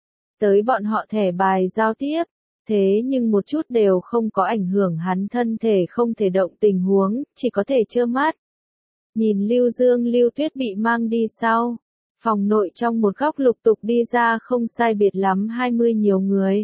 Tới bọn họ thẻ bài giao tiếp. Thế nhưng một chút đều không có ảnh hưởng hắn thân thể không thể động tình huống, chỉ có thể trơ mắt. Nhìn Lưu Dương Lưu Tuyết bị mang đi sau. Phòng nội trong một góc lục tục đi ra không sai biệt lắm 20 nhiều người.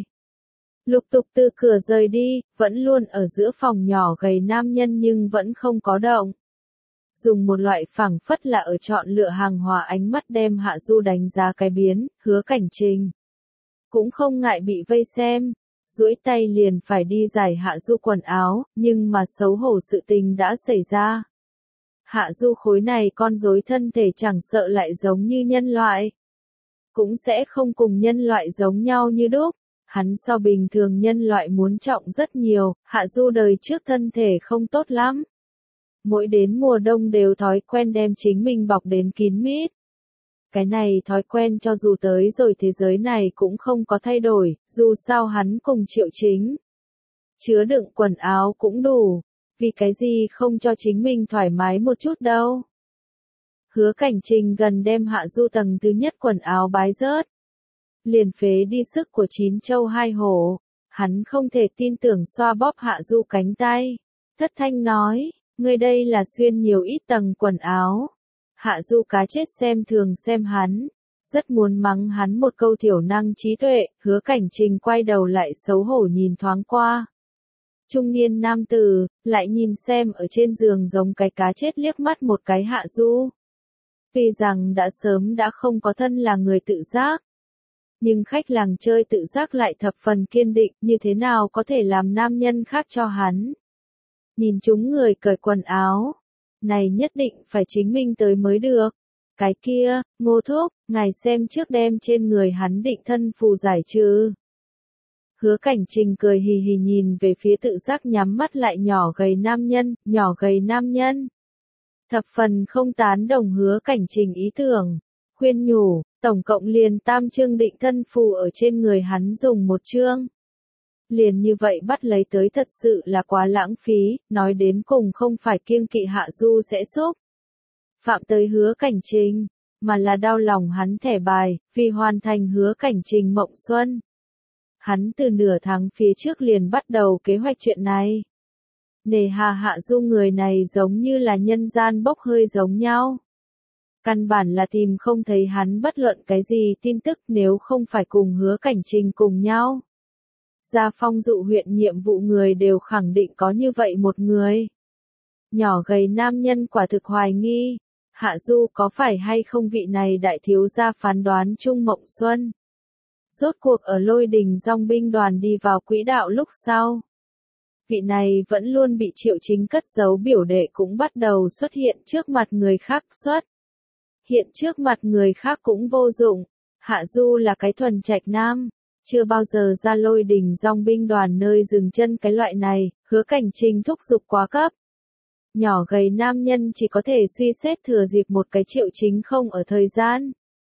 Lục tục từ cửa rời đi, vẫn luôn ở giữa phòng nhỏ gầy nam nhân nhưng vẫn không có động. dùng một loại phảng phất là ở chọn lựa hàng hòa ánh mắt đem Hạ Du đánh giá cái biến, Hứa Cảnh Trình cũng không ngại bị vây xem, duỗi tay liền phải đi giải Hạ Du quần áo, nhưng mà xấu hổ sự tình đã xảy ra. Hạ Du khối này con rối thân thể chẳng sợ lại giống như nhân loại, cũng sẽ không cùng nhân loại giống nhau như đúc. Hắn so bình thường nhân loại muốn trọng rất nhiều, Hạ Du đời trước thân thể không tốt lắm. Mỗi đến mùa đông đều thói quen đem chính mình bọc đến kín mít. Cái này thói quen cho dù tới rồi thế giới này cũng không có thay đổi, dù sao hắn cùng Triệu Chính chứa đựng quần áo cũng đủ, vì cái gì không cho chính mình thoải mái một chút đâu. Hứa Cảnh Trình gần đem Hạ Du tầng thứ nhất quần áo bái rớt, liền phế đi sức của 9 châu 2 hổ, hắn không thể tin tưởng xoa bóp Hạ Du cánh tay, thất thanh nói, ngươi đây là xuyên nhiều ít tầng quần áo. Hạ Du cá chết xem thường xem hắn, rất muốn mắng hắn một câu thiểu năng trí tuệ. Hứa Cảnh Trình quay đầu lại xấu hổ nhìn thoáng qua trung niên nam tử, lại nhìn xem ở trên giường giống cái cá chết liếc mắt một cái Hạ Du. Tuy rằng đã sớm đã không có thân là người tự giác, nhưng khách làng chơi tự giác lại thập phần kiên định, như thế nào có thể làm nam nhân khác cho hắn. Nhìn chúng người cởi quần áo, này nhất định phải chính mình tới mới được. Cái kia, Ngô Thúc, ngài xem trước đem trên người hắn định thân phù giải trừ. Hứa Cảnh Trình cười hì hì nhìn về phía tự giác nhắm mắt lại nhỏ gầy nam nhân. Thập phần không tán đồng Hứa Cảnh Trình ý tưởng, khuyên nhủ, tổng cộng liền 3 chương định thân phù ở trên người hắn dùng 1 chương. Liền như vậy bắt lấy tới thật sự là quá lãng phí, nói đến cùng không phải kiêng kỵ Hạ Du sẽ xúc phạm tới Hứa Cảnh Trình, mà là đau lòng hắn thẻ bài, vì hoàn thành Hứa Cảnh Trình mộng xuân. Hắn từ nửa tháng phía trước liền bắt đầu kế hoạch chuyện này. Nề hà Hạ Du người này giống như là nhân gian bốc hơi giống nhau. Căn bản là tìm không thấy hắn bất luận cái gì tin tức nếu không phải cùng Hứa Cảnh Trình cùng nhau. Gia Phong dụ huyện nhiệm vụ người đều khẳng định có như vậy một người. Nhỏ gầy nam nhân quả thực hoài nghi, Hạ Du có phải hay không vị này đại thiếu gia phán đoán chung mộng xuân. Rốt cuộc ở Lôi Đình dòng binh đoàn đi vào quỹ đạo lúc sau. Vị này vẫn luôn bị Triệu Chính cất giấu biểu đệ cũng bắt đầu xuất hiện trước mặt người khác hiện trước mặt người khác cũng vô dụng. Hạ Du là cái thuần trạch nam, chưa bao giờ ra Lôi Đình dòng binh đoàn nơi dừng chân cái loại này. Hứa Cảnh Trình thúc giục quá cấp. Nhỏ gầy nam nhân chỉ có thể suy xét thừa dịp một cái Triệu Chính không ở thời gian.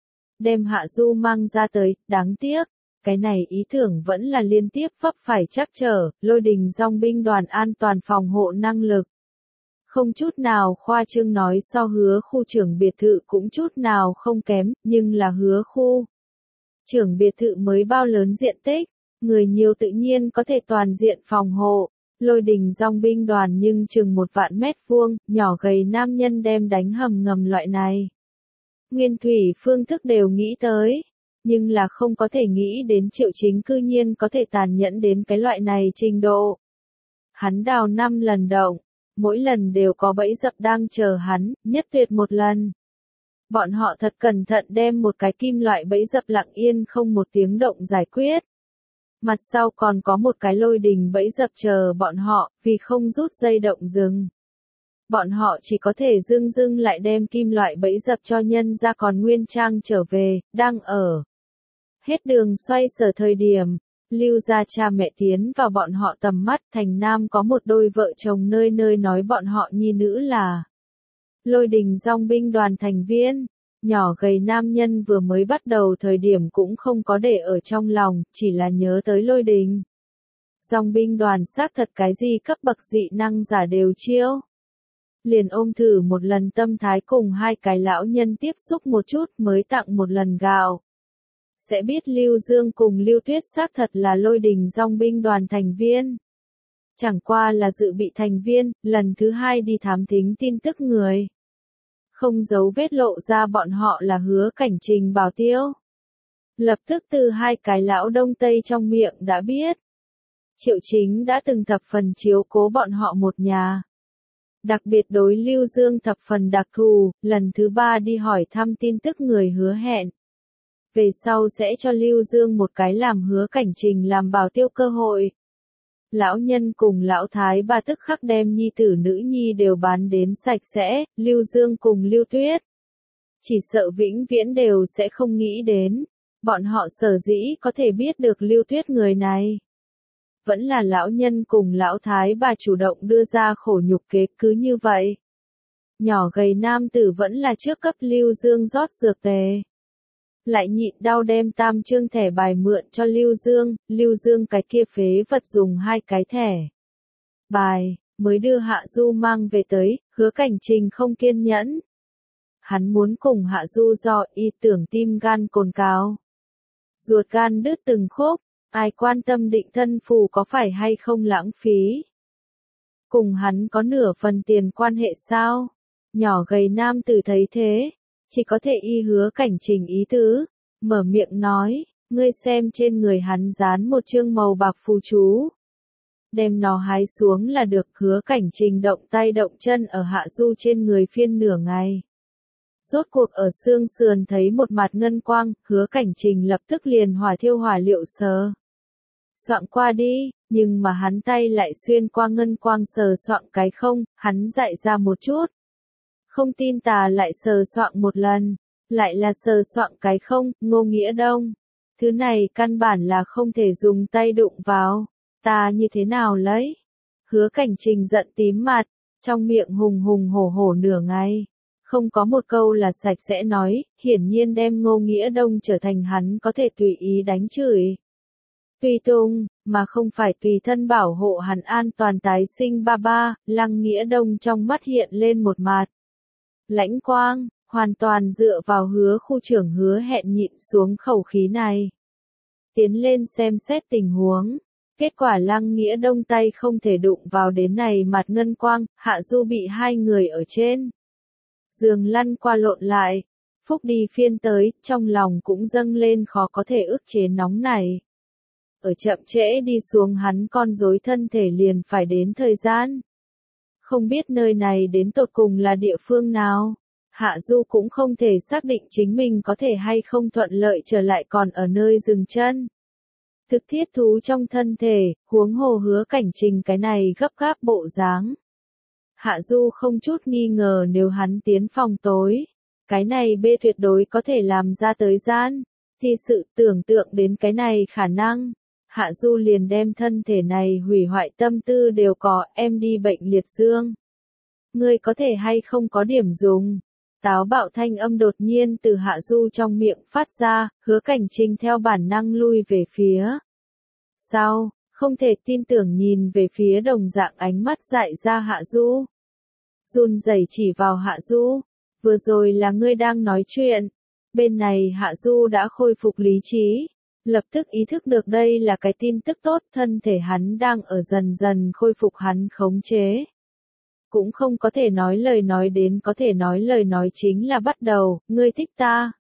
Đem Hạ Du mang ra tới, đáng tiếc. Cái này ý tưởng vẫn là liên tiếp vấp phải trắc trở, Lôi Đình dòng binh đoàn an toàn phòng hộ năng lực. Không chút nào khoa trương nói so Hứa khu trưởng biệt thự cũng chút nào không kém, nhưng là Hứa khu trưởng biệt thự mới bao lớn diện tích, người nhiều tự nhiên có thể toàn diện phòng hộ. Lôi Đình dòng binh đoàn nhưng chừng 1 vạn mét vuông, nhỏ gầy nam nhân đem đánh hầm ngầm loại này. Nguyên thủy phương thức đều nghĩ tới, nhưng là không có thể nghĩ đến Triệu Chính cư nhiên có thể tàn nhẫn đến cái loại này trình độ. Hắn đào 5 lần động, mỗi lần đều có bẫy dập đang chờ hắn, nhất tuyệt một lần. Bọn họ thật cẩn thận đem một cái kim loại bẫy dập lặng yên không một tiếng động giải quyết. Mặt sau còn có một cái Lôi Đình bẫy dập chờ bọn họ, vì không rút dây động dừng. Bọn họ chỉ có thể dưng lại đem kim loại bẫy dập cho nhân ra còn nguyên trang trở về, đang ở. Hết đường xoay sở thời điểm, Lưu gia cha mẹ tiến vào bọn họ tầm mắt. Thành Nam có một đôi vợ chồng nơi nơi nói bọn họ nhi nữ là Lôi Đình dòng binh đoàn thành viên. Nhỏ gầy nam nhân vừa mới bắt đầu thời điểm cũng không có để ở trong lòng, chỉ là nhớ tới Lôi Đình dòng binh đoàn xác thật cái gì cấp bậc dị năng giả đều chiêu. Liền ôm thử một lần tâm thái cùng 2 cái lão nhân tiếp xúc một chút mới tặng một lần gạo. Sẽ biết Lưu Dương cùng Lưu Tuyết xác thật là Lôi Đình dòng binh đoàn thành viên. Chẳng qua là dự bị thành viên, lần thứ 2 đi thám thính tin tức người. Không giấu vết lộ ra bọn họ là Hứa Cảnh Trình bảo tiêu. Lập tức từ 2 cái lão đông tây trong miệng đã biết. Triệu Chính đã từng thập phần chiếu cố bọn họ một nhà. Đặc biệt đối Lưu Dương thập phần đặc thù, lần thứ 3 đi hỏi thăm tin tức người hứa hẹn. Về sau sẽ cho Lưu Dương một cái làm Hứa Cảnh Trình làm bảo tiêu cơ hội. Lão nhân cùng lão thái bà tức khắc đem nhi tử nữ nhi đều bán đến sạch sẽ, Lưu Dương cùng Lưu Tuyết. Chỉ sợ vĩnh viễn đều sẽ không nghĩ đến, bọn họ sở dĩ có thể biết được Lưu Tuyết người này. Vẫn là lão nhân cùng lão thái bà chủ động đưa ra khổ nhục kế cứ như vậy. Nhỏ gầy nam tử vẫn là trước cấp Lưu Dương rót dược tề. Lại nhịn đau đem tam trương thẻ bài mượn cho Lưu Dương cái kia phế vật dùng 2 cái thẻ bài, mới đưa Hạ Du mang về tới, Hứa Cảnh Trình không kiên nhẫn. Hắn muốn cùng Hạ Du do y tưởng tim gan cồn cào. Ruột gan đứt từng khúc, ai quan tâm định thân phù có phải hay không lãng phí. Cùng hắn có nửa phần tiền quan hệ sao? Nhỏ gầy nam tử thấy thế, chỉ có thể y Hứa Cảnh Trình ý tứ, mở miệng nói, ngươi xem trên người hắn dán một chương màu bạc phù chú. Đem nó hái xuống là được. Hứa Cảnh Trình động tay động chân ở Hạ Du trên người phiên nửa ngày. Rốt cuộc ở xương sườn thấy một mặt ngân quang, Hứa Cảnh Trình lập tức liền hỏa thiêu hỏa liệu sờ soạng qua đi, nhưng mà hắn tay lại xuyên qua ngân quang sờ soạng cái không, hắn dại ra một chút. Không tin tà lại sờ soạng một lần, lại là sờ soạng cái không, Ngô Nghĩa Đông. Thứ này căn bản là không thể dùng tay đụng vào, ta như thế nào lấy? Hứa Cảnh Trình giận tím mặt, trong miệng hùng hùng hổ hổ nửa ngày. Không có một câu là sạch sẽ nói, hiển nhiên đem Ngô Nghĩa Đông trở thành hắn có thể tùy ý đánh chửi. Tùy tùng, mà không phải tùy thân bảo hộ hắn an toàn tái sinh ba ba, Lăng Nghĩa Đông trong mắt hiện lên một mặt lãnh quang, hoàn toàn dựa vào Hứa khu trưởng hứa hẹn nhịn xuống khẩu khí này. Tiến lên xem xét tình huống, kết quả Lăng Nghĩa Đông tay không thể đụng vào đến này mặt ngân quang, Hạ Du bị 2 người ở trên giường lăn qua lộn lại. Phúc đi phiên tới, trong lòng cũng dâng lên khó có thể ức chế nóng này. Ở chậm trễ đi xuống hắn con rối thân thể liền phải đến thời gian. Không biết nơi này đến tột cùng là địa phương nào. Hạ Du cũng không thể xác định chính mình có thể hay không thuận lợi trở lại còn ở nơi dừng chân. Thực thiết thú trong thân thể, huống hồ Hứa Cảnh Trình cái này gấp gáp bộ dáng. Hạ Du không chút nghi ngờ nếu hắn tiến phòng tối, cái này bê tuyệt đối có thể làm ra tới gian, thì sự tưởng tượng đến cái này khả năng. Hạ Du liền đem thân thể này hủy hoại tâm tư đều có, em đi bệnh liệt dương. Ngươi có thể hay không có điểm dùng. Táo bạo thanh âm đột nhiên từ Hạ Du trong miệng phát ra, Hứa Cảnh Trình theo bản năng lui về phía sau, không thể tin tưởng nhìn về phía đồng dạng ánh mắt dại ra Hạ Du. Run rẩy chỉ vào Hạ Du, vừa rồi là ngươi đang nói chuyện. Bên này Hạ Du đã khôi phục lý trí, lập tức ý thức được đây là cái tin tức tốt, thân thể hắn đang ở dần dần khôi phục hắn khống chế. Cũng không có thể nói lời nói đến có thể nói lời nói chính là bắt đầu, ngươi thích ta.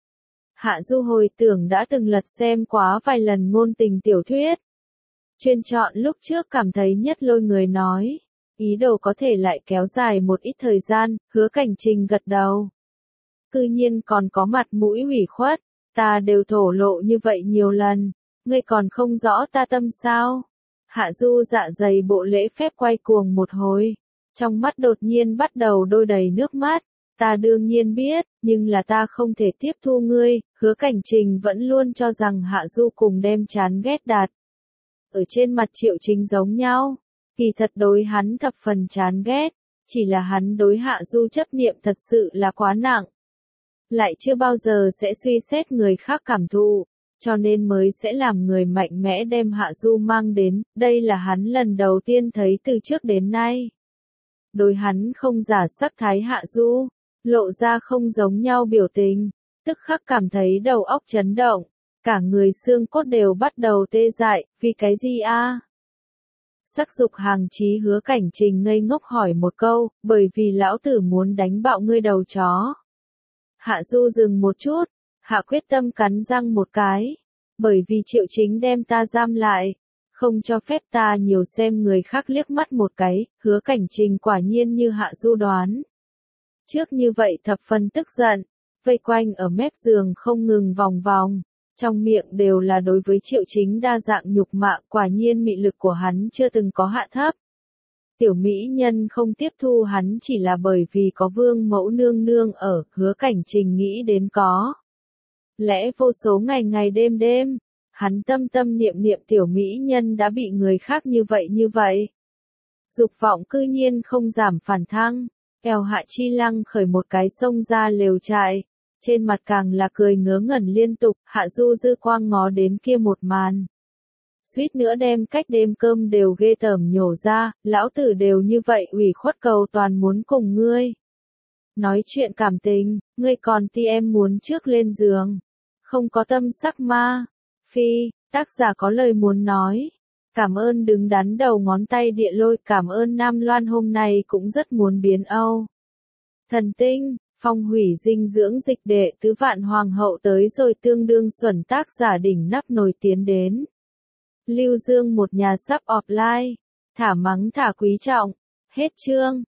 Hạ Du hồi tưởng đã từng lật xem quá vài lần ngôn tình tiểu thuyết. Chuyên chọn lúc trước cảm thấy nhất lôi người nói. Ý đồ có thể lại kéo dài một ít thời gian, Hứa Cảnh Trình gật đầu. Cư nhiên còn có mặt mũi ủy khuất, ta đều thổ lộ như vậy nhiều lần, ngươi còn không rõ ta tâm sao? Hạ Du dạ dày bộ lễ phép quay cuồng một hồi, trong mắt đột nhiên bắt đầu đôi đầy nước mắt. Ta đương nhiên biết, nhưng là ta không thể tiếp thu ngươi. Hứa Cảnh Trình vẫn luôn cho rằng Hạ Du cùng đem chán ghét đặt ở trên mặt Triệu Chính giống nhau. Kỳ thật đối hắn thập phần chán ghét, chỉ là hắn đối Hạ Du chấp niệm thật sự là quá nặng. Lại chưa bao giờ sẽ suy xét người khác cảm thụ, cho nên mới sẽ làm người mạnh mẽ đem Hạ Du mang đến, đây là hắn lần đầu tiên thấy từ trước đến nay. Đối hắn không giả sắc thái Hạ Du, lộ ra không giống nhau biểu tình, tức khắc cảm thấy đầu óc chấn động, cả người xương cốt đều bắt đầu tê dại, vì cái gì a? Sắc dục hàng chí. Hứa Cảnh Trình ngây ngốc hỏi một câu, bởi vì lão tử muốn đánh bạo ngươi đầu chó. Hạ Du dừng một chút, hạ quyết tâm cắn răng một cái, bởi vì Triệu Chính đem ta giam lại, Không cho phép ta nhiều xem người khác liếc mắt một cái, Hứa Cảnh Trình quả nhiên như Hạ Du đoán. Trước như vậy thập phần tức giận, vây quanh ở mép giường không ngừng vòng vòng, trong miệng đều là đối với Triệu Chính đa dạng nhục mạ, quả nhiên mị lực của hắn chưa từng có hạ thấp. Tiểu mỹ nhân không tiếp thu hắn chỉ là bởi vì có vương mẫu nương nương ở, Hứa Cảnh Trình nghĩ đến có lẽ vô số ngày ngày đêm đêm, hắn tâm tâm niệm niệm tiểu mỹ nhân đã bị người khác như vậy. Dục vọng cư nhiên không giảm phản thăng, eo Hạ Chi Lăng khởi một cái xông ra lều trại, trên mặt càng là cười ngớ ngẩn liên tục, Hạ Du dư quang ngó đến kia một màn. Suýt nữa đem cách đêm cơm đều ghê tởm nhổ ra, lão tử đều như vậy ủy khuất cầu toàn muốn cùng ngươi. Nói chuyện cảm tình, ngươi còn ti em muốn trước lên giường. Không có tâm sắc ma. Phi, tác giả có lời muốn nói. Cảm ơn đứng đắn đầu ngón tay địa lôi, cảm ơn Nam Loan hôm nay cũng rất muốn biến Âu. Thần tinh, phong hủy dinh dưỡng dịch đệ tứ vạn hoàng hậu tới rồi tương đương xuẩn tác giả đỉnh nắp nổi tiến đến. Lưu Dương một nhà sắp offline, thả mắng thả quý trọng, hết chương.